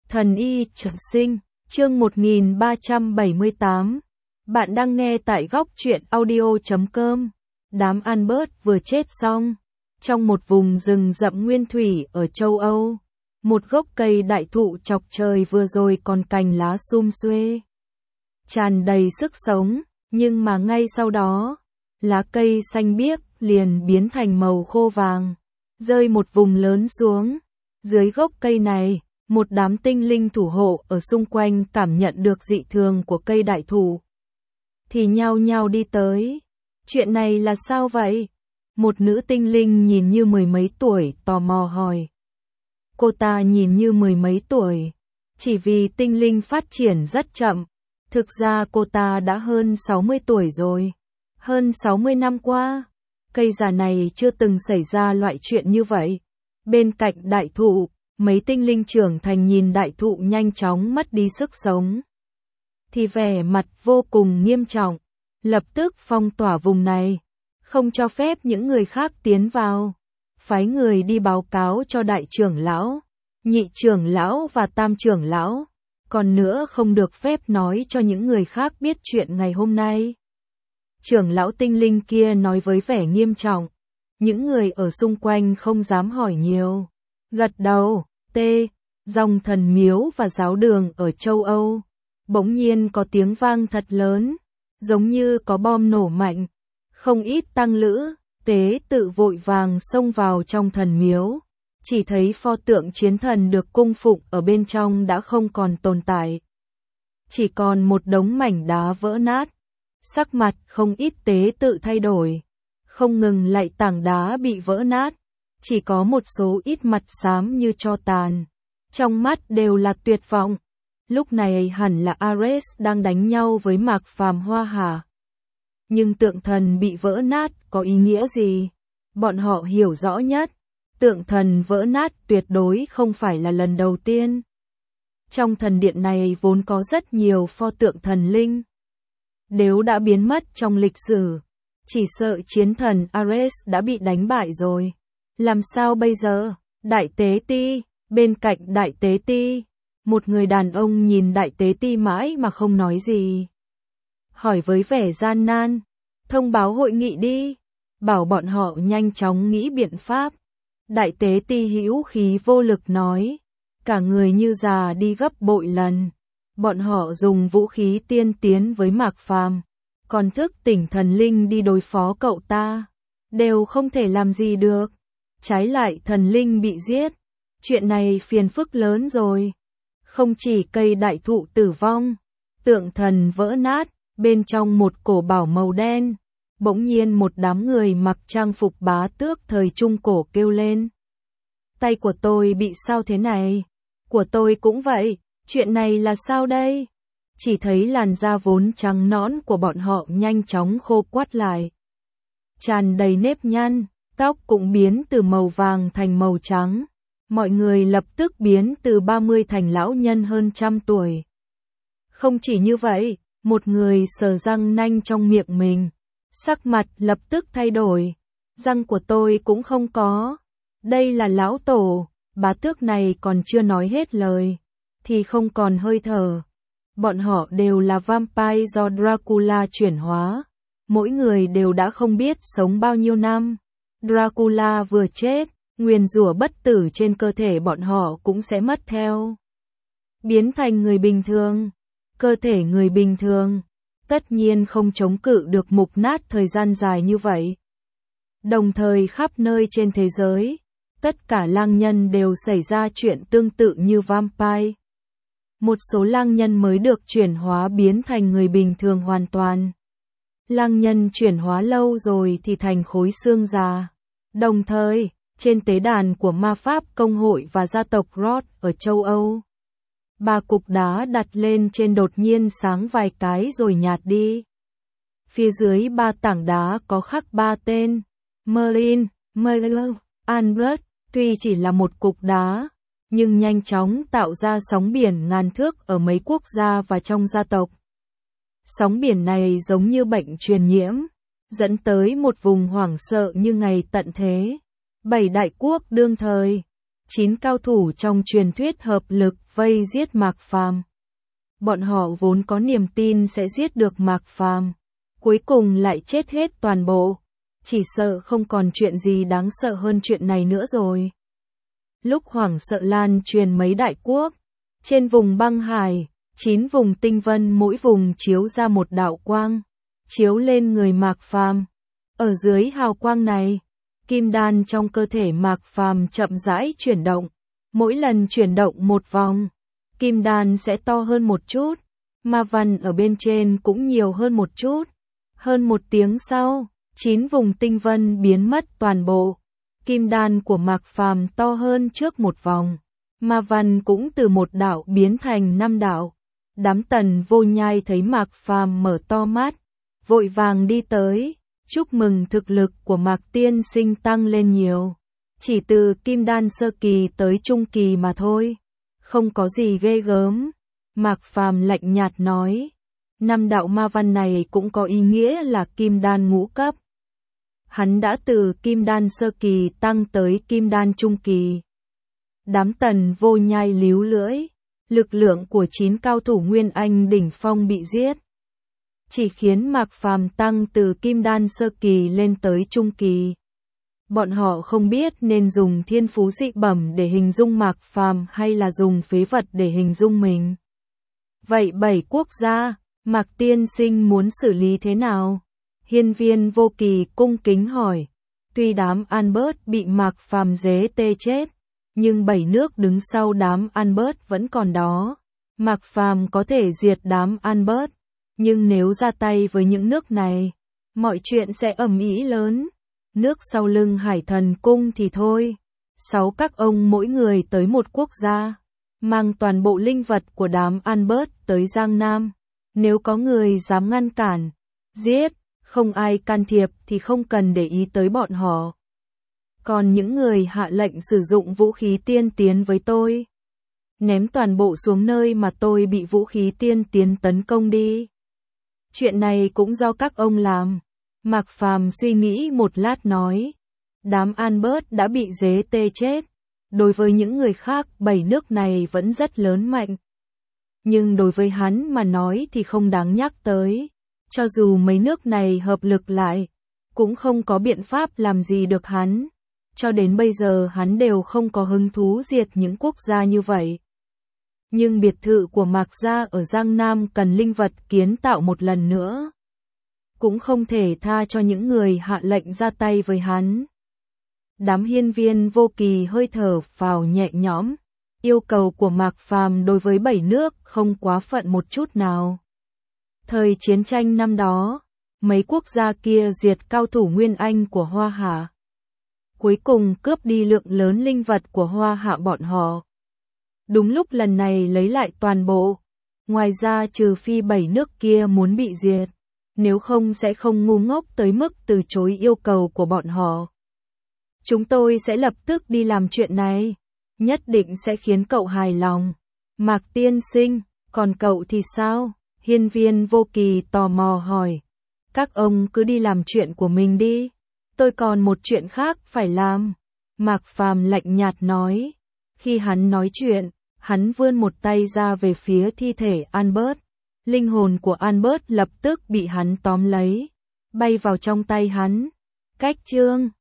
Thần y trường sinh, chương 1378. Bạn đang nghe tại góc truyện audio.com. Đám Albert vừa chết xong. Trong một vùng rừng rậm nguyên thủy ở châu Âu, một gốc cây đại thụ chọc trời vừa rồi còn cành lá sum xuê, tràn đầy sức sống, nhưng mà ngay sau đó, lá cây xanh biếc liền biến thành màu khô vàng, rơi một vùng lớn xuống. Dưới gốc cây này, một đám tinh linh thủ hộ ở xung quanh cảm nhận được dị thường của cây đại thụ, thì nhao nhao đi tới. Chuyện này là sao vậy? Một nữ tinh linh nhìn như mười mấy tuổi tò mò hỏi. Cô ta nhìn như mười mấy tuổi, chỉ vì tinh linh phát triển rất chậm. Thực ra cô ta đã hơn 60 tuổi rồi. Hơn 60 năm qua, cây già này chưa từng xảy ra loại chuyện như vậy. Bên cạnh đại thụ, mấy tinh linh trưởng thành nhìn đại thụ nhanh chóng mất đi sức sống, thì vẻ mặt vô cùng nghiêm trọng, lập tức phong tỏa vùng này, không cho phép những người khác tiến vào, phái người đi báo cáo cho đại trưởng lão, nhị trưởng lão và tam trưởng lão, còn nữa không được phép nói cho những người khác biết chuyện ngày hôm nay. Trưởng lão tinh linh kia nói với vẻ nghiêm trọng, những người ở xung quanh không dám hỏi nhiều, gật đầu. Dòng thần miếu và giáo đường ở châu Âu, bỗng nhiên có tiếng vang thật lớn, giống như có bom nổ mạnh. Không ít tăng lữ, tế tự vội vàng xông vào trong thần miếu, chỉ thấy pho tượng chiến thần được cung phụng ở bên trong đã không còn tồn tại. Chỉ còn một đống mảnh đá vỡ nát, sắc mặt không ít tế tự thay đổi, không ngừng lạy tảng đá bị vỡ nát. Chỉ có một số ít mặt xám như tro tàn, trong mắt đều là tuyệt vọng. Lúc này hẳn là Ares đang đánh nhau với Mạc Phàm Hoa hả? Nhưng tượng thần bị vỡ nát có ý nghĩa gì? Bọn họ hiểu rõ nhất, tượng thần vỡ nát tuyệt đối không phải là lần đầu tiên. Trong thần điện này vốn có rất nhiều pho tượng thần linh, nếu đã biến mất trong lịch sử, chỉ sợ chiến thần Ares đã bị đánh bại rồi. Làm sao bây giờ? Đại tế ti, bên cạnh đại tế ti, một người đàn ông nhìn đại tế ti mãi mà không nói gì. Hỏi với vẻ gian nan, thông báo hội nghị đi, bảo bọn họ nhanh chóng nghĩ biện pháp. Đại tế ti hữu khí vô lực nói, cả người như già đi gấp bội lần. Bọn họ dùng vũ khí tiên tiến với Mạc Phàm, còn thức tỉnh thần linh đi đối phó cậu ta, đều không thể làm gì được. Trái lại thần linh bị giết, chuyện này phiền phức lớn rồi. Không chỉ cây đại thụ tử vong, tượng thần vỡ nát, bên trong một cổ bảo màu đen, bỗng nhiên một đám người mặc trang phục bá tước thời trung cổ kêu lên. Tay của tôi bị sao thế này? Của tôi cũng vậy, chuyện này là sao đây? Chỉ thấy làn da vốn trắng nõn của bọn họ nhanh chóng khô quắt lại, tràn đầy nếp nhăn. Tóc cũng biến từ màu vàng thành màu trắng. Mọi người lập tức biến từ 30 thành lão nhân hơn trăm tuổi. Không chỉ như vậy, một người sờ răng nanh trong miệng mình. Sắc mặt lập tức thay đổi. Răng của tôi cũng không có. Đây là lão tổ. Bá tước này còn chưa nói hết lời, thì không còn hơi thở. Bọn họ đều là vampire do Dracula chuyển hóa. Mỗi người đều đã không biết sống bao nhiêu năm. Dracula vừa chết, nguyền rủa bất tử trên cơ thể bọn họ cũng sẽ mất theo. Biến thành người bình thường. Cơ thể người bình thường, tất nhiên không chống cự được mục nát thời gian dài như vậy. Đồng thời khắp nơi trên thế giới, tất cả lang nhân đều xảy ra chuyện tương tự như vampire. Một số lang nhân mới được chuyển hóa biến thành người bình thường hoàn toàn. Lang nhân chuyển hóa lâu rồi thì thành khối xương già. Đồng thời, trên tế đàn của ma pháp công hội và gia tộc Roth ở châu Âu, 3 cục đá đặt lên trên đột nhiên sáng vài cái rồi nhạt đi. Phía dưới 3 tảng đá có khắc 3 tên, Merlin, Merlin, Albert. Tuy chỉ là một cục đá, nhưng nhanh chóng tạo ra sóng biển ngàn thước ở mấy quốc gia và trong gia tộc. Sóng biển này giống như bệnh truyền nhiễm, dẫn tới một vùng hoảng sợ như ngày tận thế. 7 đại quốc đương thời, 9 cao thủ trong truyền thuyết hợp lực vây giết Mạc Phàm. Bọn họ vốn có niềm tin sẽ giết được Mạc Phàm, cuối cùng lại chết hết toàn bộ. Chỉ sợ không còn chuyện gì đáng sợ hơn chuyện này nữa rồi. Lúc hoảng sợ lan truyền mấy đại quốc, trên vùng băng hải, 9 vùng tinh vân mỗi vùng chiếu ra một đạo quang, chiếu lên người Mạc Phàm. Ở dưới hào quang này, kim đan trong cơ thể Mạc Phàm chậm rãi chuyển động, mỗi lần chuyển động một vòng, kim đan sẽ to hơn một chút, ma văn ở bên trên cũng nhiều hơn một chút. Hơn một tiếng sau, 9 vùng tinh vân biến mất toàn bộ. Kim đan của Mạc Phàm to hơn trước một vòng, ma văn cũng từ một đạo biến thành 5 đạo. Đám Tần Vô Nhai thấy Mạc Phàm mở to mắt, vội vàng đi tới, chúc mừng thực lực của Mạc tiên sinh tăng lên nhiều. Chỉ từ kim đan sơ kỳ tới trung kỳ mà thôi, không có gì ghê gớm. Mạc Phàm lạnh nhạt nói, 5 đạo ma văn này cũng có ý nghĩa là kim đan ngũ cấp. Hắn đã từ kim đan sơ kỳ tăng tới kim đan trung kỳ. Đám Tần Vô Nhai líu lưỡi, lực lượng của 9 cao thủ Nguyên Anh đỉnh phong bị giết, chỉ khiến Mạc Phàm tăng từ kim đan sơ kỳ lên tới trung kỳ. Bọn họ không biết nên dùng thiên phú dị bẩm để hình dung Mạc Phàm hay là dùng phế vật để hình dung mình. Vậy 7 quốc gia, Mạc tiên sinh muốn xử lý thế nào? Hiên Viên Vô Kỳ cung kính hỏi. Tuy đám Albert bị Mạc Phàm giết tê chết, nhưng 7 nước đứng sau đám Albert vẫn còn đó. Mạc Phàm có thể diệt đám Albert, nhưng nếu ra tay với những nước này, mọi chuyện sẽ ầm ĩ lớn. Nước sau lưng Hải Thần Cung thì thôi, 6 các ông mỗi người tới một quốc gia, mang toàn bộ linh vật của đám Albert tới Giang Nam. Nếu có người dám ngăn cản, giết, không ai can thiệp thì không cần để ý tới bọn họ. Còn những người hạ lệnh sử dụng vũ khí tiên tiến với tôi, ném toàn bộ xuống nơi mà tôi bị vũ khí tiên tiến tấn công đi. Chuyện này cũng do các ông làm. Mạc Phàm suy nghĩ một lát nói, đám Albert đã bị giết tê chết. Đối với những người khác 7 nước này vẫn rất lớn mạnh, nhưng đối với hắn mà nói thì không đáng nhắc tới. Cho dù mấy nước này hợp lực lại, cũng không có biện pháp làm gì được hắn. Cho đến bây giờ hắn đều không có hứng thú diệt những quốc gia như vậy. Nhưng biệt thự của Mạc gia ở Giang Nam cần linh vật kiến tạo một lần nữa, cũng không thể tha cho những người hạ lệnh ra tay với hắn. Đám Hiên Viên Vô Kỳ hơi thở phào nhẹ nhõm. Yêu cầu của Mạc Phàm đối với 7 nước không quá phận một chút nào. Thời chiến tranh năm đó, mấy quốc gia kia diệt cao thủ Nguyên Anh của Hoa Hạ, cuối cùng cướp đi lượng lớn linh vật của Hoa Hạ bọn họ. Đúng lúc lần này lấy lại toàn bộ. Ngoài ra trừ phi 7 nước kia muốn bị diệt, nếu không sẽ không ngu ngốc tới mức từ chối yêu cầu của bọn họ. Chúng tôi sẽ lập tức đi làm chuyện này, nhất định sẽ khiến cậu hài lòng. Mạc tiên sinh, còn cậu thì sao? Hiên Viên Vô Kỳ tò mò hỏi. Các ông cứ đi làm chuyện của mình đi, tôi còn một chuyện khác phải làm. Mạc Phàm lạnh nhạt nói. Khi hắn nói chuyện, hắn vươn một tay ra về phía thi thể Albert. Linh hồn của Albert lập tức bị hắn tóm lấy, bay vào trong tay hắn. Cách chương